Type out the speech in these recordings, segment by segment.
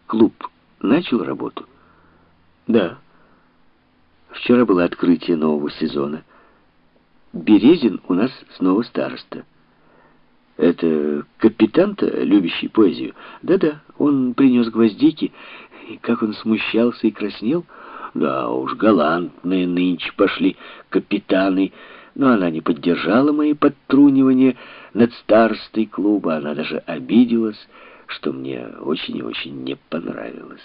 клуб начал работу? Да. Вчера было открытие нового сезона. Березин у нас снова староста. Это капитан-то, любящий поэзию? Да-да, он принес гвоздики, и как он смущался и краснел. Да уж, галантные нынче пошли капитаны. Но она не поддержала мои подтрунивания над старостой клуба. Она даже обиделась, что мне очень и очень не понравилось.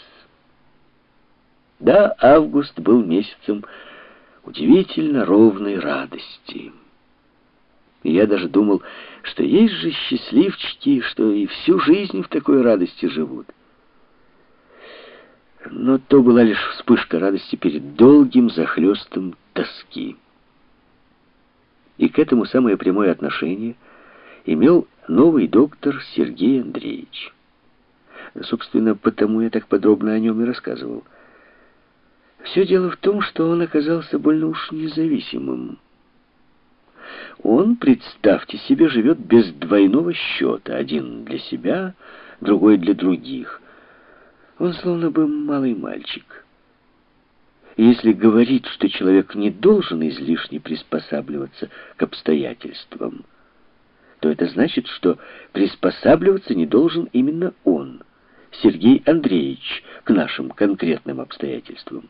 Да, август был месяцем удивительно ровной радости. И я даже думал, что есть же счастливчики, что и всю жизнь в такой радости живут. Но то была лишь вспышка радости перед долгим захлестом тоски. И к этому самое прямое отношение имел новый доктор Сергей Андреевич. Собственно, потому я так подробно о нем и рассказывал. Все дело в том, что он оказался больно уж независимым. Он, представьте себе, живет без двойного счета. Один для себя, другой для других. Он словно бы малый мальчик. И если говорить, что человек не должен излишне приспосабливаться к обстоятельствам, то это значит, что приспосабливаться не должен именно он, Сергей Андреевич, к нашим конкретным обстоятельствам.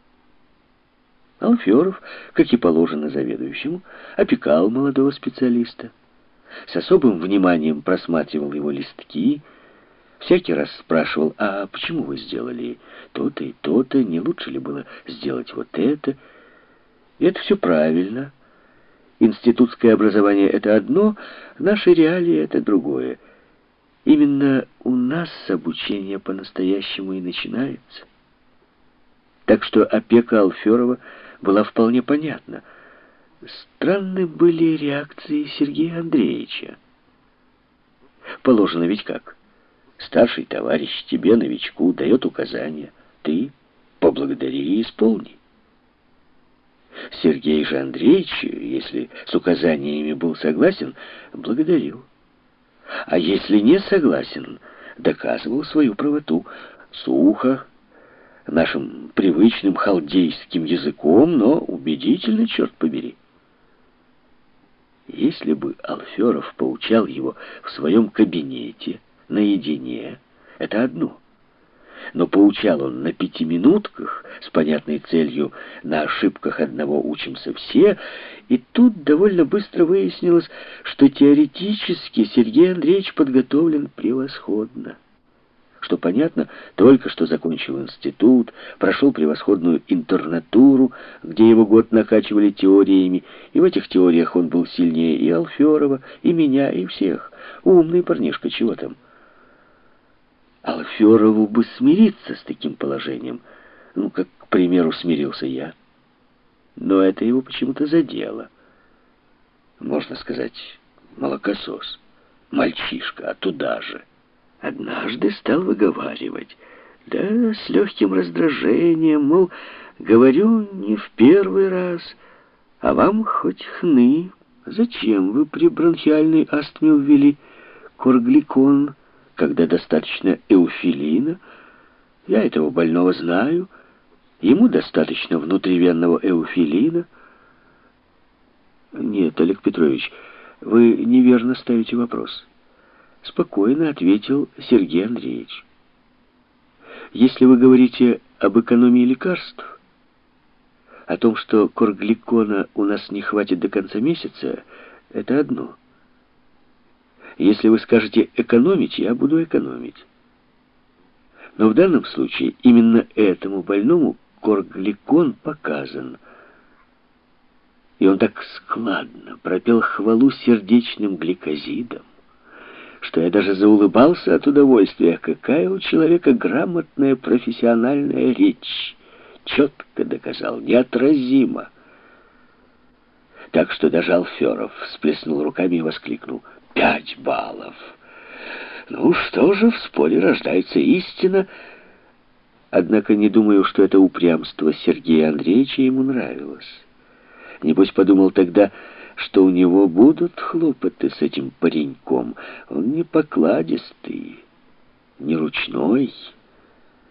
Алферов, как и положено заведующему, опекал молодого специалиста. С особым вниманием просматривал его листки, всякий раз спрашивал: а почему вы сделали то-то и то-то, не лучше ли было сделать вот это? И это все правильно. Институтское образование — это одно, наши реалии — это другое. Именно у нас обучение по-настоящему и начинается. Так что опека Алферова была вполне понятна. Странны были реакции Сергея Андреевича. Положено ведь как? Старший товарищ тебе, новичку, дает указания. Ты поблагодари и исполни. Сергей же Андреевич, если с указаниями был согласен, благодарил. А если не согласен, доказывал свою правоту сухо, нашим привычным халдейским языком, но убедительно, черт побери. Если бы Алферов поучал его в своем кабинете, наедине, это одно. Но поучал он на 5 минутках, с понятной целью «на ошибках одного учимся все», и тут довольно быстро выяснилось, что теоретически Сергей Андреевич подготовлен превосходно. Что понятно, только что закончил институт, прошел превосходную интернатуру, где его год накачивали теориями, и в этих теориях он был сильнее и Алферова, и меня, и всех. Умный парнишка, чего там. Алферову бы смириться с таким положением, как, к примеру, смирился я. Но это его почему-то задело. Можно сказать, молокосос, мальчишка, а туда же. Однажды стал выговаривать, да с легким раздражением, мол, говорю не в первый раз, а вам хоть хны. Зачем вы при бронхиальной астме ввели коргликон, когда достаточно эуфилина? Я этого больного знаю, ему достаточно внутривенного эуфилина. Нет, Олег Петрович, вы неверно ставите вопрос. Спокойно ответил Сергей Андреевич. Если вы говорите об экономии лекарств, о том, что коргликона у нас не хватит до конца месяца, это одно. Если вы скажете экономить, я буду экономить. Но в данном случае именно этому больному коргликон показан. И он так складно пропел хвалу сердечным гликозидам, что я даже заулыбался от удовольствия. Какая у человека грамотная профессиональная речь. Четко доказал, неотразимо. Так что даже Алферов всплеснул руками и воскликнул: 5 баллов! Ну что же, в споре рождается истина. Однако не думаю, что это упрямство Сергея Андреевича ему нравилось. Небось, подумал тогда, что у него будут хлопоты с этим пареньком. Он не покладистый, не ручной.